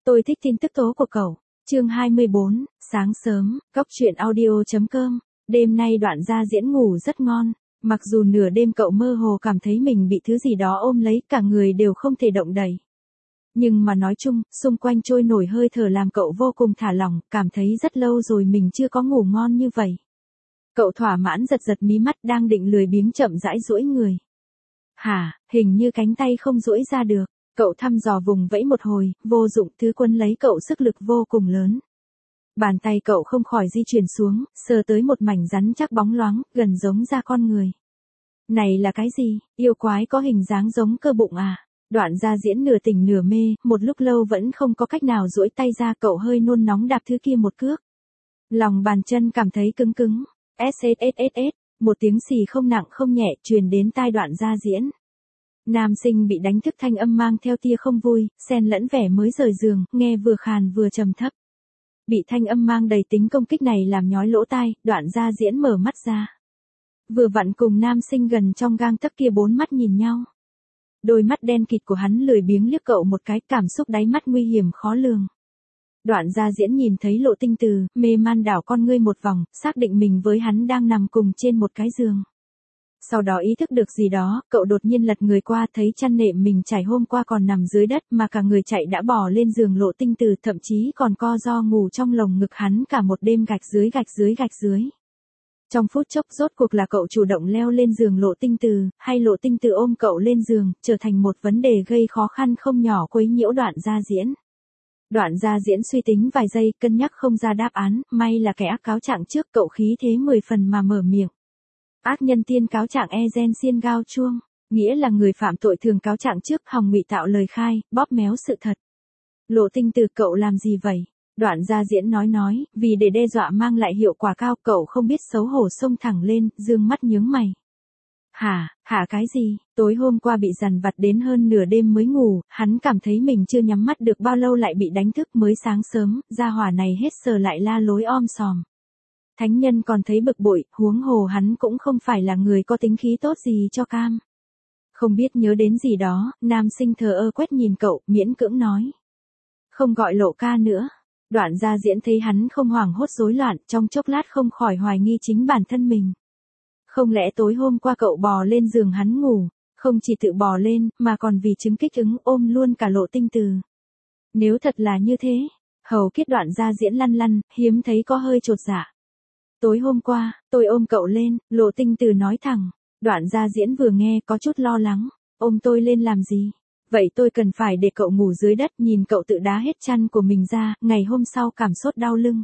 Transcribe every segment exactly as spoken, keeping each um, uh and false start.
Tôi thích tin tức tố của cậu. Chương hai mươi bốn, sáng sớm, Cóc truyện audio chấm com. Đêm nay Đoạn Gia Diễn ngủ rất ngon. Mặc dù nửa đêm cậu mơ hồ cảm thấy mình bị thứ gì đó ôm lấy, cả người đều không thể động đậy. Nhưng mà nói chung, xung quanh trôi nổi hơi thở làm cậu vô cùng thả lỏng, cảm thấy rất lâu rồi mình chưa có ngủ ngon như vậy. Cậu thỏa mãn giật giật mí mắt, đang định lười biếng chậm rãi duỗi người. Hả, hình như cánh tay không duỗi ra được. Cậu thăm dò vùng vẫy một hồi, vô dụng, thứ quân lấy cậu sức lực vô cùng lớn. Bàn tay cậu không khỏi di chuyển xuống, sờ tới một mảnh rắn chắc bóng loáng, gần giống da con người. Này là cái gì, yêu quái có hình dáng giống cơ bụng à? Đoạn Gia Diễn nửa tỉnh nửa mê, một lúc lâu vẫn không có cách nào duỗi tay ra, cậu hơi nôn nóng đạp thứ kia một cước. Lòng bàn chân cảm thấy cứng cứng. Sss, một tiếng xì không nặng không nhẹ truyền đến tai Đoạn Gia Diễn. Nam sinh bị đánh thức thanh âm mang theo tia không vui, xen lẫn vẻ mới rời giường, nghe vừa khàn vừa trầm thấp. Bị thanh âm mang đầy tính công kích này làm nhói lỗ tai, Đoạn Gia Diễn mở mắt ra. Vừa vặn cùng nam sinh gần trong gang tấc kia bốn mắt nhìn nhau. Đôi mắt đen kịt của hắn lười biếng liếc cậu một cái, cảm xúc đáy mắt nguy hiểm khó lường. Đoạn Gia Diễn nhìn thấy Lộ Tinh Từ, mê man đảo con ngươi một vòng, xác định mình với hắn đang nằm cùng trên một cái giường. Sau đó ý thức được gì đó, cậu đột nhiên lật người qua, thấy chăn nệm mình trải hôm qua còn nằm dưới đất, mà cả người chạy đã bò lên giường Lộ Tinh Từ, thậm chí còn co ro ngủ trong lồng ngực hắn cả một đêm, gạch dưới gạch dưới gạch dưới. Trong phút chốc rốt cuộc là cậu chủ động leo lên giường Lộ Tinh Từ, hay Lộ Tinh Từ ôm cậu lên giường, trở thành một vấn đề gây khó khăn không nhỏ quấy nhiễu Đoạn Gia Diễn. Đoạn Gia Diễn suy tính vài giây, cân nhắc không ra đáp án, may là kẻ ác cáo trạng trước, cậu khí thế mười phần mà mở miệng. Ác nhân tiên cáo trạng e gen xiên gao chuông, nghĩa là người phạm tội thường cáo trạng trước, hòng ngụy tạo lời khai, bóp méo sự thật. Lộ Tinh Từ, cậu làm gì vậy? Đoạn Gia Diễn nói nói, vì để đe dọa mang lại hiệu quả cao, cậu không biết xấu hổ xông thẳng lên, dương mắt nhướng mày. Hả, hả cái gì? Tối hôm qua bị dằn vặt đến hơn nửa đêm mới ngủ, hắn cảm thấy mình chưa nhắm mắt được bao lâu lại bị đánh thức, mới sáng sớm, gia hỏa này hết sờ lại la lối om sòm. Thánh nhân còn thấy bực bội, huống hồ hắn cũng không phải là người có tính khí tốt gì cho cam. Không biết nhớ đến gì đó, nam sinh thờ ơ quét nhìn cậu, miễn cưỡng nói. Không gọi Lộ ca nữa. Đoạn Gia Diễn thấy hắn không hoảng hốt rối loạn, trong chốc lát không khỏi hoài nghi chính bản thân mình. Không lẽ tối hôm qua cậu bò lên giường hắn ngủ, không chỉ tự bò lên, mà còn vì chứng kích ứng ôm luôn cả Lộ Tinh Từ. Nếu thật là như thế, hầu kết Đoạn Gia Diễn lăn lăn, hiếm thấy có hơi chột dạ. Tối hôm qua, tôi ôm cậu lên, Lộ Tinh Từ nói thẳng. Đoạn Gia Diễn vừa nghe có chút lo lắng, ôm tôi lên làm gì? Vậy tôi cần phải để cậu ngủ dưới đất, nhìn cậu tự đá hết chăn của mình ra, ngày hôm sau cảm sốt đau lưng.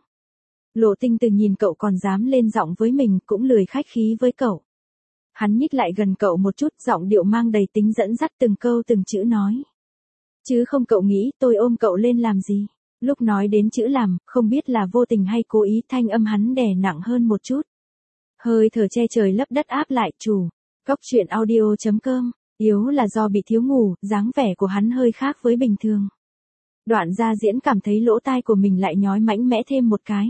Lộ Tinh Từ nhìn cậu còn dám lên giọng với mình, cũng lười khách khí với cậu. Hắn nhích lại gần cậu một chút, giọng điệu mang đầy tính dẫn dắt, từng câu từng chữ nói. Chứ không cậu nghĩ tôi ôm cậu lên làm gì? Lúc nói đến chữ làm, không biết là vô tình hay cố ý, thanh âm hắn đè nặng hơn một chút. Hơi thở che trời lấp đất áp lại, chủ. Cóc truyện audio chấm com. Yếu là do bị thiếu ngủ, dáng vẻ của hắn hơi khác với bình thường. Đoạn Gia Diễn cảm thấy lỗ tai của mình lại nhói mãnh mẽ thêm một cái.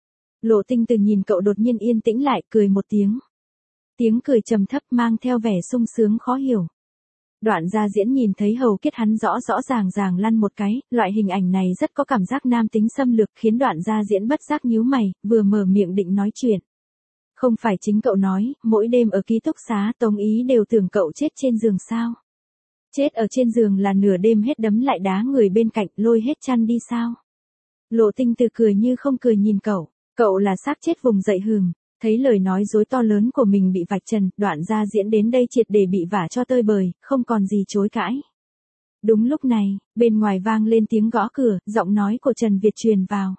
Lộ Tinh Từ nhìn cậu đột nhiên yên tĩnh lại, cười một tiếng. Tiếng cười trầm thấp mang theo vẻ sung sướng khó hiểu. Đoạn Gia Diễn nhìn thấy hầu kết hắn rõ rõ ràng ràng lăn một cái, loại hình ảnh này rất có cảm giác nam tính xâm lược, khiến Đoạn Gia Diễn bất giác nhíu mày, vừa mở miệng định nói chuyện. Không phải chính cậu nói, mỗi đêm ở ký túc xá Tống Ý đều tưởng cậu chết trên giường sao? Chết ở trên giường là nửa đêm hết đấm lại đá người bên cạnh, lôi hết chăn đi sao? Lộ Tinh Từ cười như không cười nhìn cậu, cậu là xác chết vùng dậy hừm. Thấy lời nói dối to lớn của mình bị vạch trần, Đoạn Gia Diễn đến đây triệt để bị vả cho tơi bời, không còn gì chối cãi. Đúng lúc này, bên ngoài vang lên tiếng gõ cửa, giọng nói của Trần Việt truyền vào.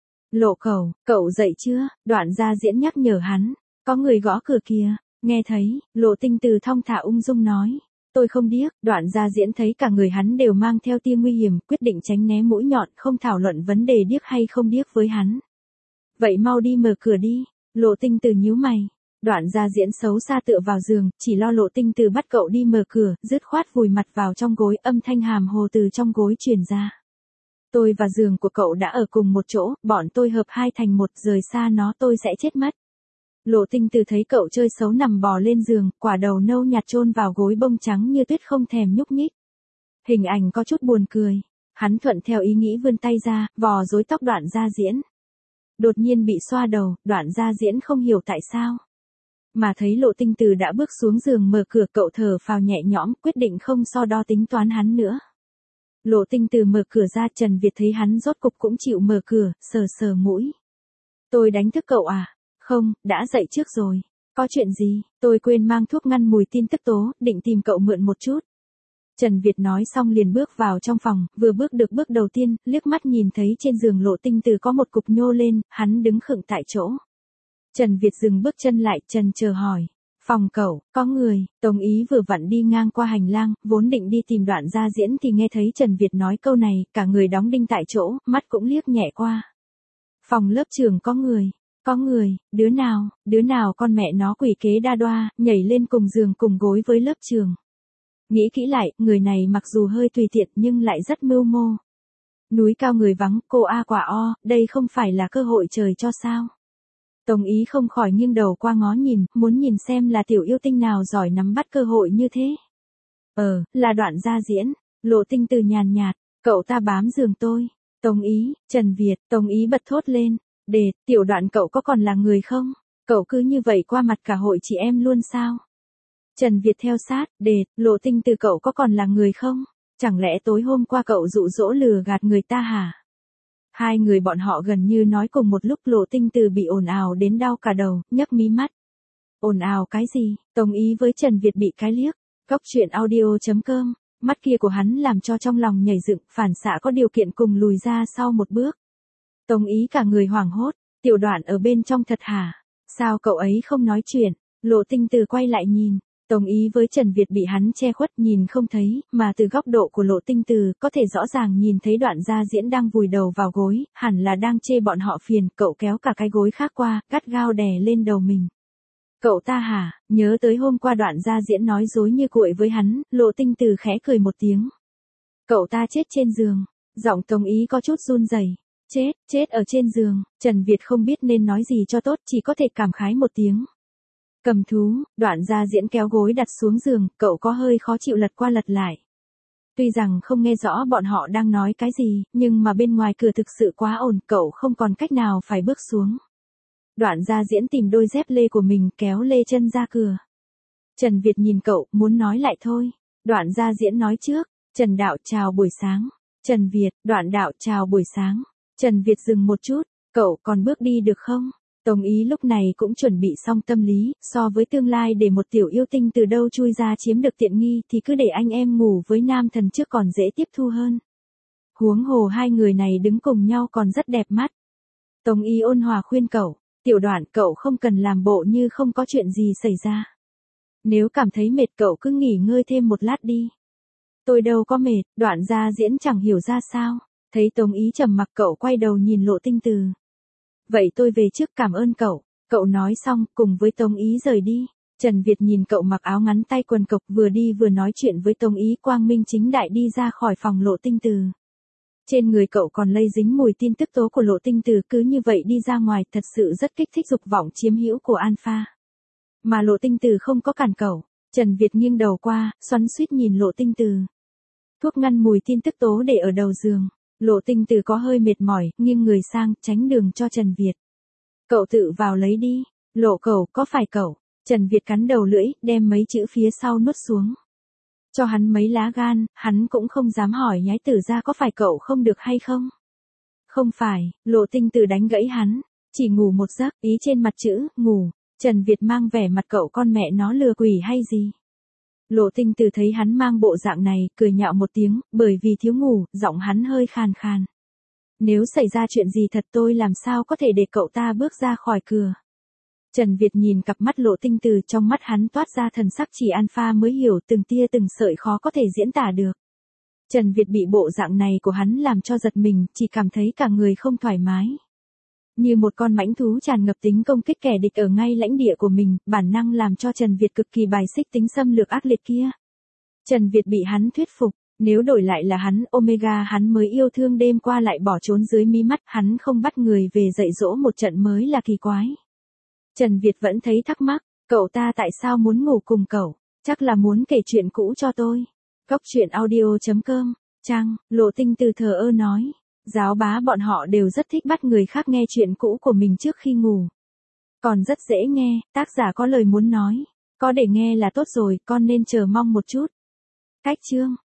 Lộ cậu, cậu dậy chưa? Đoạn Gia Diễn nhắc nhở hắn. Có người gõ cửa kìa. Nghe thấy, Lộ Tinh Từ thong thả ung dung nói. Tôi không điếc. Đoạn Gia Diễn thấy cả người hắn đều mang theo tia nguy hiểm, quyết định tránh né mũi nhọn, không thảo luận vấn đề điếc hay không điếc với hắn. Vậy mau đi mở cửa đi. Lộ Tinh Từ nhíu mày. Đoạn Gia Diễn xấu xa tựa vào giường, chỉ lo Lộ Tinh Từ bắt cậu đi mở cửa, dứt khoát vùi mặt vào trong gối, âm thanh hàm hồ từ trong gối truyền ra. Tôi và giường của cậu đã ở cùng một chỗ, bọn tôi hợp hai thành một, rời xa nó tôi sẽ chết mất. Lộ Tinh Từ thấy cậu chơi xấu nằm bò lên giường, quả đầu nâu nhạt chôn vào gối bông trắng như tuyết không thèm nhúc nhích. Hình ảnh có chút buồn cười. Hắn thuận theo ý nghĩ vươn tay ra, vò rối tóc Đoạn Gia Diễn. Đột nhiên bị xoa đầu, Đoạn Gia Diễn không hiểu tại sao. Mà thấy Lộ Tinh Từ đã bước xuống giường mở cửa, cậu thở phào nhẹ nhõm, quyết định không so đo tính toán hắn nữa. Lộ Tinh Từ mở cửa ra, Trần Việt thấy hắn rốt cục cũng chịu mở cửa, sờ sờ mũi. Tôi đánh thức cậu à? Không, đã dậy trước rồi. Có chuyện gì? Tôi quên mang thuốc ngăn mùi tin tức tố, định tìm cậu mượn một chút. Trần Việt nói xong liền bước vào trong phòng, vừa bước được bước đầu tiên, liếc mắt nhìn thấy trên giường Lộ Tinh Từ có một cục nhô lên, hắn đứng khựng tại chỗ. Trần Việt dừng bước chân lại, trần chờ hỏi. Phòng cậu, có người. Tống Ý vừa vặn đi ngang qua hành lang, vốn định đi tìm Đoạn Gia Diễn thì nghe thấy Trần Việt nói câu này, cả người đóng đinh tại chỗ, mắt cũng liếc nhẹ qua. Phòng lớp trường có người. Có người, đứa nào, đứa nào con mẹ nó quỷ kế đa đoa, nhảy lên cùng giường cùng gối với lớp trường. Nghĩ kỹ lại, người này mặc dù hơi tùy tiện nhưng lại rất mưu mô. Núi cao người vắng, cô A quả o, đây không phải là cơ hội trời cho sao. Tống Ý không khỏi nghiêng đầu qua ngó nhìn, muốn nhìn xem là tiểu yêu tinh nào giỏi nắm bắt cơ hội như thế. Ờ, là Đoạn Gia Diễn. Lộ Tinh Từ nhàn nhạt, cậu ta bám giường tôi. Tống Ý, Trần Việt, Tống Ý bật thốt lên. Đệt, tiểu Đoạn cậu có còn là người không? Cậu cứ như vậy qua mặt cả hội chị em luôn sao? Trần Việt theo sát, đệt, Lộ Tinh Từ cậu có còn là người không? Chẳng lẽ tối hôm qua cậu dụ dỗ lừa gạt người ta hả? Hai người bọn họ gần như nói cùng một lúc, Lộ Tinh Từ bị ồn ào đến đau cả đầu, nhấc mí mắt. Ồn ào cái gì? Tống Ý với Trần Việt bị cái liếc. Góc truyện audio chấm com, mắt kia của hắn làm cho trong lòng nhảy dựng, phản xạ có điều kiện cùng lùi ra sau một bước. Tống Ý cả người hoảng hốt, tiểu Đoạn ở bên trong thật hả? Sao cậu ấy không nói chuyện? Lộ Tinh Từ quay lại nhìn. Tống Ý với Trần Việt bị hắn che khuất nhìn không thấy, mà từ góc độ của Lộ Tinh Từ, có thể rõ ràng nhìn thấy Đoạn Gia Diễn đang vùi đầu vào gối, hẳn là đang chê bọn họ phiền, cậu kéo cả cái gối khác qua, gắt gao đè lên đầu mình. Cậu ta hả? Nhớ tới hôm qua Đoạn Gia Diễn nói dối như cuội với hắn, Lộ Tinh Từ khẽ cười một tiếng. Cậu ta chết trên giường. Giọng Tống Ý có chút run rẩy. Chết, chết ở trên giường. Trần Việt không biết nên nói gì cho tốt, chỉ có thể cảm khái một tiếng. Cầm thú. Đoạn Gia Diễn kéo gối đặt xuống giường, cậu có hơi khó chịu lật qua lật lại. Tuy rằng không nghe rõ bọn họ đang nói cái gì, nhưng mà bên ngoài cửa thực sự quá ồn, cậu không còn cách nào phải bước xuống. Đoạn Gia Diễn tìm đôi dép lê của mình, kéo lê chân ra cửa. Trần Việt nhìn cậu, muốn nói lại thôi. Đoạn Gia Diễn nói trước. Trần đạo chào buổi sáng. Trần Việt, Đoạn đạo chào buổi sáng. Trần Việt dừng một chút. Cậu còn bước đi được không? Tống Ý lúc này cũng chuẩn bị xong tâm lý, so với tương lai để một tiểu yêu tinh từ đâu chui ra chiếm được tiện nghi thì cứ để anh em ngủ với nam thần trước còn dễ tiếp thu hơn. Huống hồ hai người này đứng cùng nhau còn rất đẹp mắt. Tống Ý ôn hòa khuyên cậu, tiểu Đoạn cậu không cần làm bộ như không có chuyện gì xảy ra. Nếu cảm thấy mệt cậu cứ nghỉ ngơi thêm một lát đi. Tôi đâu có mệt. Đoạn Gia Diễn chẳng hiểu ra sao. Thấy Tống Ý trầm mặc cậu quay đầu nhìn Lộ Tinh Từ. Vậy tôi về trước, cảm ơn cậu. Cậu nói xong, cùng với Tống Ý rời đi. Trần Việt nhìn cậu mặc áo ngắn tay quần cộc vừa đi vừa nói chuyện với Tống Ý, quang minh chính đại đi ra khỏi phòng Lộ Tinh Từ. Trên người cậu còn lây dính mùi tin tức tố của Lộ Tinh Từ, cứ như vậy đi ra ngoài thật sự rất kích thích dục vọng chiếm hữu của Alpha. Mà Lộ Tinh Từ không có cản cậu. Trần Việt nghiêng đầu qua, xoắn xuýt nhìn Lộ Tinh Từ. Thuốc ngăn mùi tin tức tố để ở đầu giường. Lộ Tinh Từ có hơi mệt mỏi, nghiêng người sang, tránh đường cho Trần Việt. Cậu tự vào lấy đi. Lộ cậu, có phải cậu? Trần Việt cắn đầu lưỡi, đem mấy chữ phía sau nuốt xuống. Cho hắn mấy lá gan, hắn cũng không dám hỏi nhái tử ra có phải cậu không được hay không. Không phải, Lộ Tinh Từ đánh gãy hắn. Chỉ ngủ một giấc, ý trên mặt chữ, ngủ. Trần Việt mang vẻ mặt cậu con mẹ nó lừa quỷ hay gì. Lộ Tinh Từ thấy hắn mang bộ dạng này, cười nhạo một tiếng, bởi vì thiếu ngủ, giọng hắn hơi khàn khàn. Nếu xảy ra chuyện gì thật tôi làm sao có thể để cậu ta bước ra khỏi cửa. Trần Việt nhìn cặp mắt Lộ Tinh Từ, trong mắt hắn toát ra thần sắc chỉ Alpha mới hiểu, từng tia từng sợi khó có thể diễn tả được. Trần Việt bị bộ dạng này của hắn làm cho giật mình, chỉ cảm thấy cả người không thoải mái. Như một con mãnh thú tràn ngập tính công kích kẻ địch ở ngay lãnh địa của mình, bản năng làm cho Trần Việt cực kỳ bài xích tính xâm lược ác liệt kia. Trần Việt bị hắn thuyết phục, nếu đổi lại là hắn, Omega hắn mới yêu thương đêm qua lại bỏ trốn dưới mí mắt, hắn không bắt người về dạy dỗ một trận mới là kỳ quái. Trần Việt vẫn thấy thắc mắc, cậu ta tại sao muốn ngủ cùng cậu, chắc là muốn kể chuyện cũ cho tôi. Góc truyện audio chấm com Chăng, Lộ Tinh Từ thờ ơ nói. Giáo bá bọn họ đều rất thích bắt người khác nghe chuyện cũ của mình trước khi ngủ. Còn rất dễ nghe, tác giả có lời muốn nói. Có để nghe là tốt rồi, con nên chờ mong một chút. Cách chương.